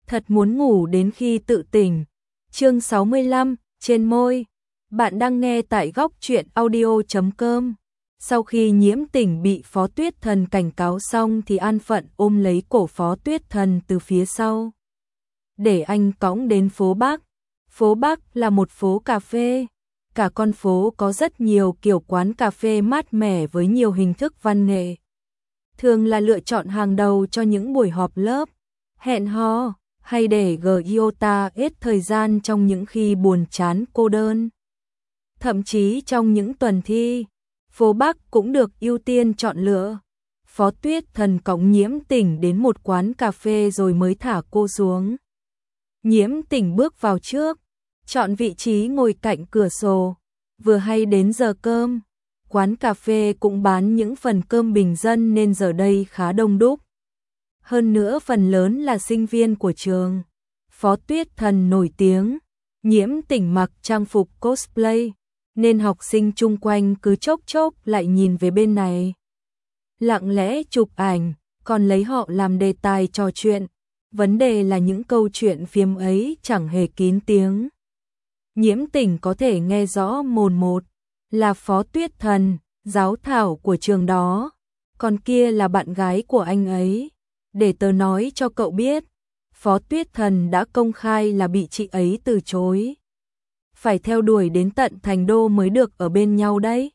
thật muốn ngủ đến khi tự tỉnh. Chương 65, trên môi. Bạn đang nghe tại góc truyện audio.com. Sau khi Nhiễm Tỉnh bị Phó Tuyết Thần cảnh cáo xong thì an phận ôm lấy cổ Phó Tuyết Thần từ phía sau, để anh cõng đến phố Bắc. Phố Bắc là một phố cà phê. Cả con phố có rất nhiều kiểu quán cà phê mát mẻ với nhiều hình thức văn nghệ. Thường là lựa chọn hàng đầu cho những buổi họp lớp, hẹn hò, hay để Giota hết thời gian trong những khi buồn chán cô đơn. Thậm chí trong những tuần thi, phố Bắc cũng được ưu tiên chọn lựa. Phó Tuyết Thần cõng Nhiễm Tỉnh đến một quán cà phê rồi mới thả cô xuống. Nhiễm Tỉnh bước vào trước, chọn vị trí ngồi cạnh cửa sổ. Vừa hay đến giờ cơm, quán cà phê cũng bán những phần cơm bình dân nên giờ đây khá đông đúc. Hơn nữa phần lớn là sinh viên của trường Phó Tuyết Thần nổi tiếng. Nhiễm Tỉnh mặc trang phục cosplay, nên học sinh chung quanh cứ chốc chốc lại nhìn về bên này, lặng lẽ chụp ảnh, còn lấy họ làm đề tài trò chuyện. Vấn đề là những câu chuyện phiếm ấy chẳng hề kín tiếng. Nhiễm Tỉnh có thể nghe rõ mồn một, là Phó Tuyết Thần, giáo thảo của trường đó, còn kia là bạn gái của anh ấy. Để tớ nói cho cậu biết, Phó Tuyết Thần đã công khai là bị chị ấy từ chối. Phải theo đuổi đến tận Thành Đô mới được ở bên nhau đấy.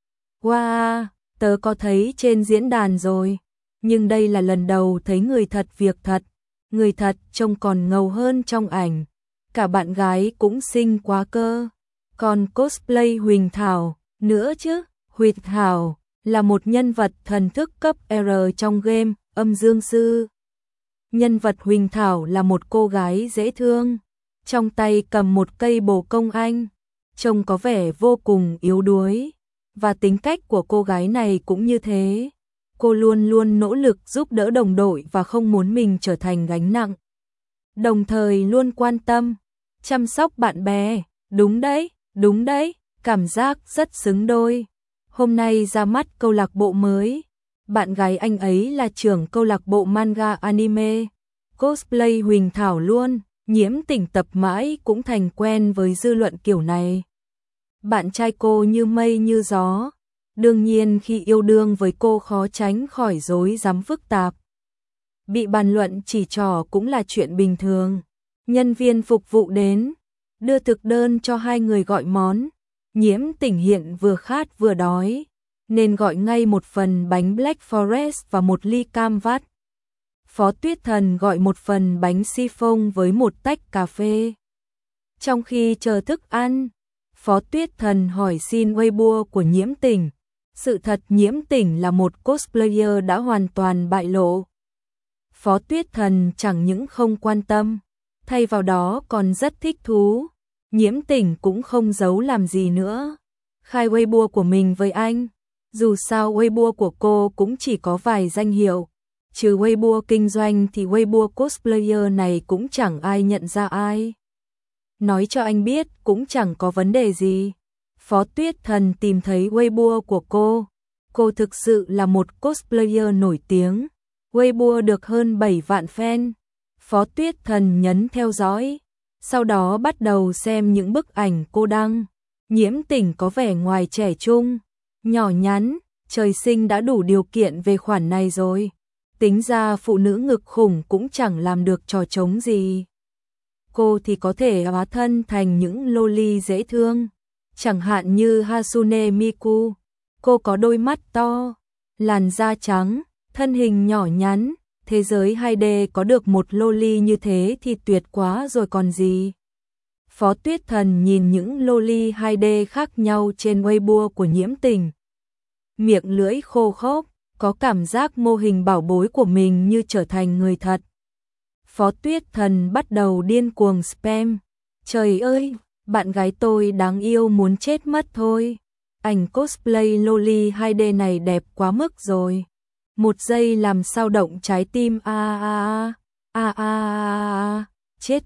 Wow, tớ có thấy trên diễn đàn rồi, nhưng đây là lần đầu thấy người thật việc thật. Người thật trông còn ngầu hơn trong ảnh. Cả bạn gái cũng xinh quá cơ. Còn cosplay Huỳnh Thảo nữa chứ. Huỳnh Thảo là một nhân vật thần thức cấp R trong game Âm Dương Sư. Nhân vật Huỳnh Thảo là một cô gái dễ thương, trong tay cầm một cây bồ công anh, trông có vẻ vô cùng yếu đuối. Và tính cách của cô gái này cũng như thế. Cô luôn luôn nỗ lực giúp đỡ đồng đội và không muốn mình trở thành gánh nặng. Đồng thời luôn quan tâm, chăm sóc bạn bè. Đúng đấy, cảm giác rất xứng đôi. Hôm nay ra mắt câu lạc bộ mới. Bạn gái anh ấy là trưởng câu lạc bộ manga anime. Cosplay Huỳnh Thảo luôn. Nhiễm Tỉnh tập mãi cũng thành quen với dư luận kiểu này. Bạn trai cô như mây như gió. Đương nhiên khi yêu đương với cô khó tránh khỏi rối rắm phức tạp. Bị bàn luận chỉ trỏ cũng là chuyện bình thường. Nhân viên phục vụ đến, đưa thực đơn cho hai người gọi món. Nhiễm Tỉnh hiện vừa khát vừa đói, nên gọi ngay một phần bánh Black Forest và một ly cam vắt. Phó Tuyết Thần gọi một phần bánh chiffon với một tách cà phê. Trong khi chờ thức ăn, Phó Tuyết Thần hỏi xin Weibo của Nhiễm Tỉnh. Sự thật Nhiễm Tỉnh là một cosplayer đã hoàn toàn bại lộ. Phó Tuyết Thần chẳng những không quan tâm, thay vào đó còn rất thích thú. Nhiễm Tỉnh cũng không giấu làm gì nữa, khai Weibo của mình với anh. Dù sao Weibo của cô cũng chỉ có vài danh hiệu, trừ Weibo kinh doanh thì Weibo cosplayer này cũng chẳng ai nhận ra ai. Nói cho anh biết cũng chẳng có vấn đề gì. Phó Tuyết Thần tìm thấy Weibo của cô thực sự là một cosplayer nổi tiếng. Weibo được hơn 7 vạn fan. Phó Tuyết Thần nhấn theo dõi, sau đó bắt đầu xem những bức ảnh cô đăng. Nhiễm Tỉnh có vẻ ngoài trẻ trung, nhỏ nhắn, trời sinh đã đủ điều kiện về khoản này rồi. Tính ra phụ nữ ngực khủng cũng chẳng làm được trò trống gì. Cô thì có thể hóa thân thành những loli dễ thương, chẳng hạn như Hasune Miku. Cô có đôi mắt to, làn da trắng, thân hình nhỏ nhắn. Thế giới 2D có được một loli như thế thì tuyệt quá rồi còn gì. Phó Tuyết Thần nhìn những loli 2D khác nhau trên Weibo của Nhiễm Tỉnh, miệng lưỡi khô khốc, có cảm giác mô hình bảo bối của mình như trở thành người thật. Phó Tuyết Thần bắt đầu điên cuồng spam. Trời ơi, bạn gái tôi đáng yêu muốn chết mất thôi. Ảnh cosplay loli 2D này đẹp quá mức rồi. Một giây làm sao động trái tim chết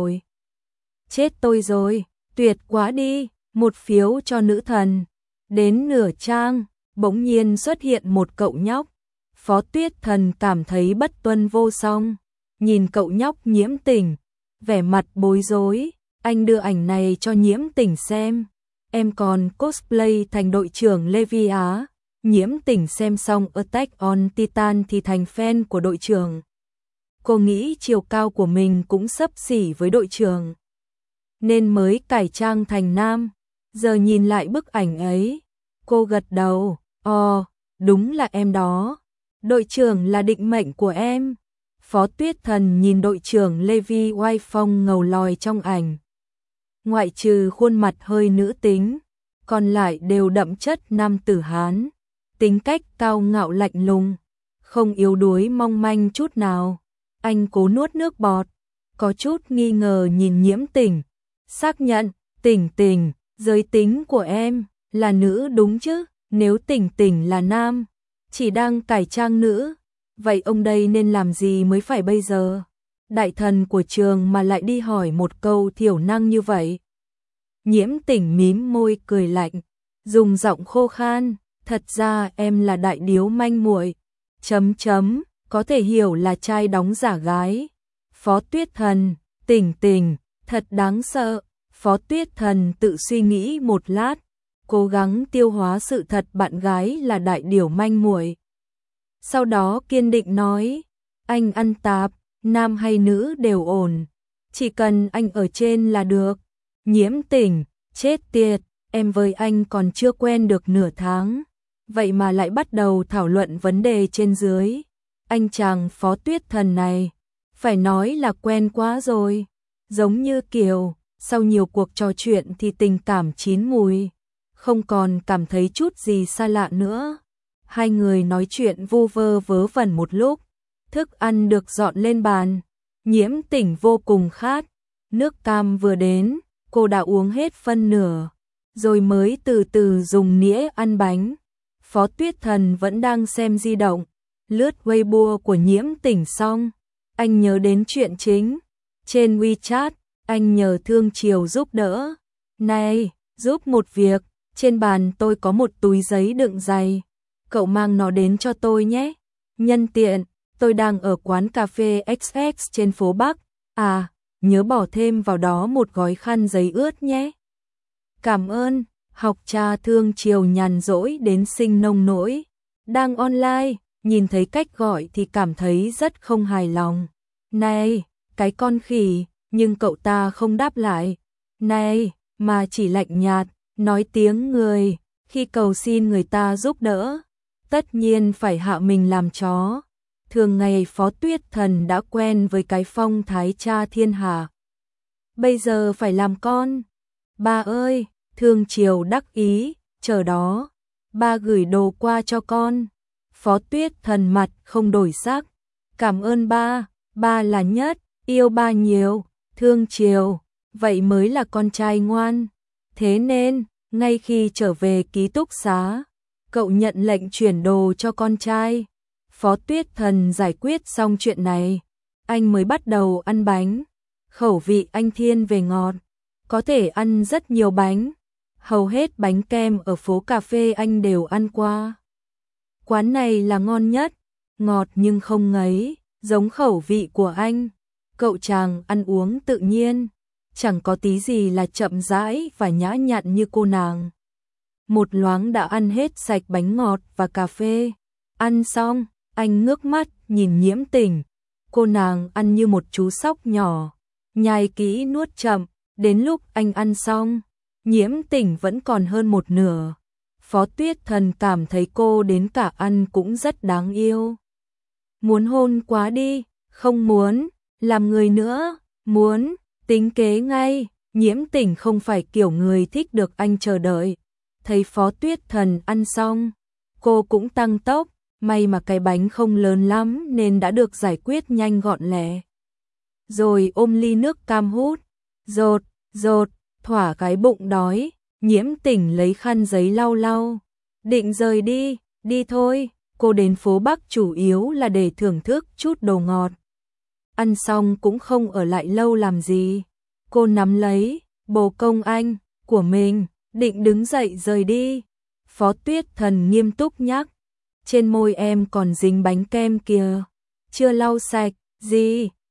tôi rồi, tuyệt quá đi, một phiếu cho nữ thần. Đến nửa trang, bỗng nhiên xuất hiện một cậu nhóc. Phó Tuyết Thần cảm thấy bất tuân vô song. nhìn cậu nhóc Nhiễm Tỉnh, vẻ mặt bối rối, anh đưa ảnh này cho Nhiễm Tỉnh xem. Em còn cosplay thành đội trưởng Levi á. Nhiễm Tỉnh xem xong Attack on Titan thì thành fan của đội trưởng. Cô nghĩ chiều cao của mình cũng xấp xỉ với đội trưởng, nên mới cải trang thành nam. Giờ nhìn lại bức ảnh ấy, cô gật đầu, đúng là em đó. Đội trưởng là định mệnh của em. Phó Tuyết Thần nhìn đội trưởng Levi oai phong ngầu lòi trong ảnh. Ngoại trừ khuôn mặt hơi nữ tính, còn lại đều đậm chất nam tử Hán. Tính cách cao ngạo lạnh lùng, không yếu đuối mong manh chút nào. Anh cố nuốt nước bọt, có chút nghi ngờ nhìn Nhiễm Tỉnh, xác nhận, Tỉnh Tỉnh, giới tính của em là nữ đúng chứ? Nếu Tỉnh Tỉnh là nam, chỉ đang cải trang nữ, vậy ông đây nên làm gì mới phải bây giờ? Đại thần của trường mà lại đi hỏi một câu thiểu năng như vậy. Nhiễm Tỉnh mím môi cười lạnh, dùng giọng khô khan, thật ra em là đại điếu manh muội. Có thể hiểu là trai đóng giả gái. Phó Tuyết Thần, Tỉnh Tỉnh, thật đáng sợ. Phó Tuyết Thần tự suy nghĩ một lát, cố gắng tiêu hóa sự thật bạn gái là đại điểu manh muội. Sau đó kiên định nói, anh ăn tạp, nam hay nữ đều ổn, chỉ cần anh ở trên là được. Nhiễm Tỉnh, chết tiệt, em với anh còn chưa quen được nửa tháng, vậy mà lại bắt đầu thảo luận vấn đề trên dưới. Anh chàng Phó Tuyết Thần này, phải nói là quen quá rồi, giống như kiểu, sau nhiều cuộc trò chuyện thì tình cảm chín mùi, không còn cảm thấy chút gì xa lạ nữa. Hai người nói chuyện vu vơ vớ vẩn một lúc, thức ăn được dọn lên bàn. Nhiễm Tỉnh vô cùng khát, nước cam vừa đến, cô đã uống hết phân nửa, rồi mới từ từ dùng nĩa ăn bánh. Phó Tuyết Thần vẫn đang xem di động, lướt Weibo của Nhiễm Tỉnh xong, anh nhớ đến chuyện chính. Trên WeChat, anh nhờ Thương Triều giúp đỡ. Này, giúp một việc, trên bàn tôi có một túi giấy đựng giày, cậu mang nó đến cho tôi nhé. Nhân tiện, tôi đang ở quán cà phê XX trên phố Bắc. Nhớ bỏ thêm vào đó một gói khăn giấy ướt nhé. Cảm ơn. Học trà Thương Triều nhàn rỗi đến sinh nông nỗi. Đang online, nhìn thấy cách gọi thì cảm thấy rất không hài lòng. Này, cái con khỉ, nhưng cậu ta không đáp lại. Này, mà chỉ lạnh nhạt, nói tiếng người, khi cầu xin người ta giúp đỡ, tất nhiên phải hạ mình làm chó. Thường ngày Phó Tuyết Thần đã quen với cái phong thái cha thiên hạ. Bây giờ phải làm con. Ba ơi, Thương Triều đắc ý, chờ đó, ba gửi đồ qua cho con. Phó Tuyết Thần mặt không đổi sắc. Cảm ơn ba, ba là nhất, yêu ba nhiều. Thương Triều, vậy mới là con trai ngoan. Thế nên, ngay khi trở về ký túc xá, cậu nhận lệnh chuyển đồ cho con trai. Phó Tuyết Thần giải quyết xong chuyện này, anh mới bắt đầu ăn bánh. Khẩu vị anh thiên về ngọt, có thể ăn rất nhiều bánh. Hầu hết bánh kem ở phố cà phê anh đều ăn qua. Quán này là ngon nhất, ngọt nhưng không ngấy, giống khẩu vị của anh. Cậu chàng ăn uống tự nhiên, chẳng có tí gì là chậm rãi và nhã nhặn như cô nàng. Một loáng đã ăn hết sạch bánh ngọt và cà phê. Ăn xong, anh ngước mắt nhìn Nhiễm Tỉnh. Cô nàng ăn như một chú sóc nhỏ, nhai kỹ nuốt chậm. Đến lúc anh ăn xong, Nhiễm Tỉnh vẫn còn hơn một nửa. Phó Tuyết Thần cảm thấy cô đến cả ăn cũng rất đáng yêu. Muốn hôn quá đi, không muốn, làm người nữa, muốn, tính kế ngay. Nhiễm Tỉnh không phải kiểu người thích được anh chờ đợi. Thấy Phó Tuyết Thần ăn xong, cô cũng tăng tốc, may mà cái bánh không lớn lắm nên đã được giải quyết nhanh gọn lẹ. Rồi ôm ly nước cam hút, rột, thỏa cái bụng đói. Nhiễm Tỉnh lấy khăn giấy lau lau, định rời đi, đi thôi. Cô đến phố Bắc chủ yếu là để thưởng thức chút đồ ngọt. Ăn xong cũng không ở lại lâu làm gì. Cô nắm lấy bồ công anh của mình, định đứng dậy rời đi. Phó Tuyết Thần nghiêm túc nhắc, trên môi em còn dính bánh kem kìa, chưa lau sạch. Gì?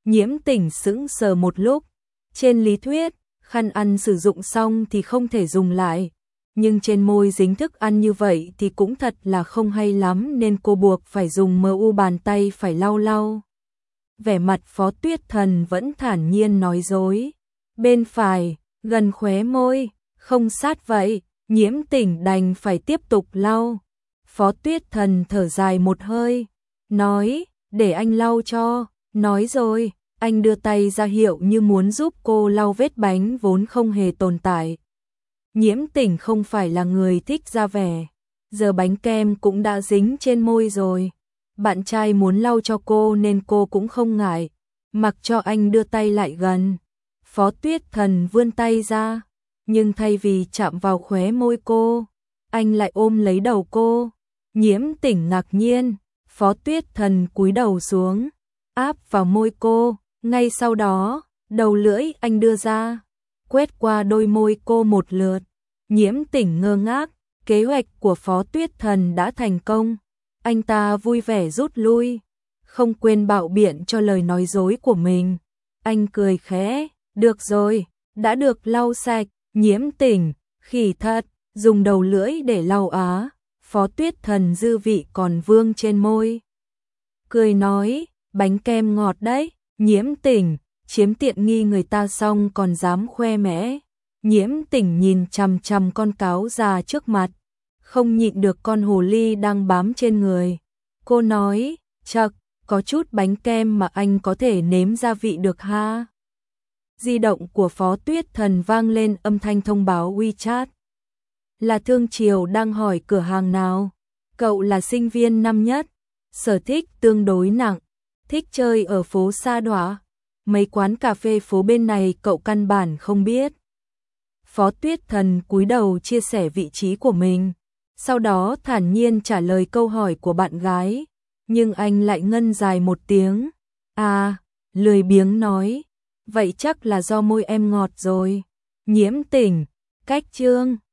Nhiễm Tỉnh sững sờ một lúc. Trên lý thuyết, khăn ăn sử dụng xong thì không thể dùng lại. Nhưng trên môi dính thức ăn như vậy thì cũng thật là không hay lắm nên cô buộc phải dùng mu bàn tay phải lau lau. Vẻ mặt Phó Tuyết Thần vẫn thản nhiên nói dối. Bên phải, gần khóe môi, không sát vậy, Nhiễm Tỉnh đành phải tiếp tục lau. Phó Tuyết Thần thở dài một hơi, nói, để anh lau cho, nói rồi, anh đưa tay ra hiệu như muốn giúp cô lau vết bánh vốn không hề tồn tại. Nhiễm Tỉnh không phải là người thích ra vẻ, giờ bánh kem cũng đã dính trên môi rồi. Bạn trai muốn lau cho cô nên cô cũng không ngại, mặc cho anh đưa tay lại gần. Phó Tuyết Thần vươn tay ra, nhưng thay vì chạm vào khóe môi cô, anh lại ôm lấy đầu cô. Nhiễm Tỉnh ngạc nhiên, Phó Tuyết Thần cúi đầu xuống, áp vào môi cô, ngay sau đó, đầu lưỡi anh đưa ra, quét qua đôi môi cô một lượt. Nhiễm Tỉnh ngơ ngác, kế hoạch của Phó Tuyết Thần đã thành công. Anh ta vui vẻ rút lui, không quên bạo biện cho lời nói dối của mình. Anh cười khẽ, được rồi, đã được lau sạch. Nhiễm Tỉnh, khỉ thật, dùng đầu lưỡi để lau á. Phó Tuyết Thần dư vị còn vương trên môi. Cười nói, bánh kem ngọt đấy. Nhiễm Tỉnh, chiếm tiện nghi người ta xong còn dám khoe mẽ. Nhiễm Tỉnh nhìn chằm chằm con cáo già trước mặt, không nhịn được con hồ ly đang bám trên người. Cô nói, chậc, có chút bánh kem mà anh có thể nếm gia vị được ha. Di động của Phó Tuyết Thần vang lên âm thanh thông báo WeChat. Là Thương Triều đang hỏi cửa hàng nào. Cậu là sinh viên năm nhất, sở thích tương đối nặng, thích chơi ở phố Sa Đọa. Mấy quán cà phê phố bên này cậu căn bản không biết. Phó Tuyết Thần cúi đầu chia sẻ vị trí của mình, sau đó thản nhiên trả lời câu hỏi của bạn gái, nhưng anh lại ngân dài một tiếng. À, lười biếng nói, vậy chắc là do môi em ngọt rồi. Nhiễm Tỉnh, cách chương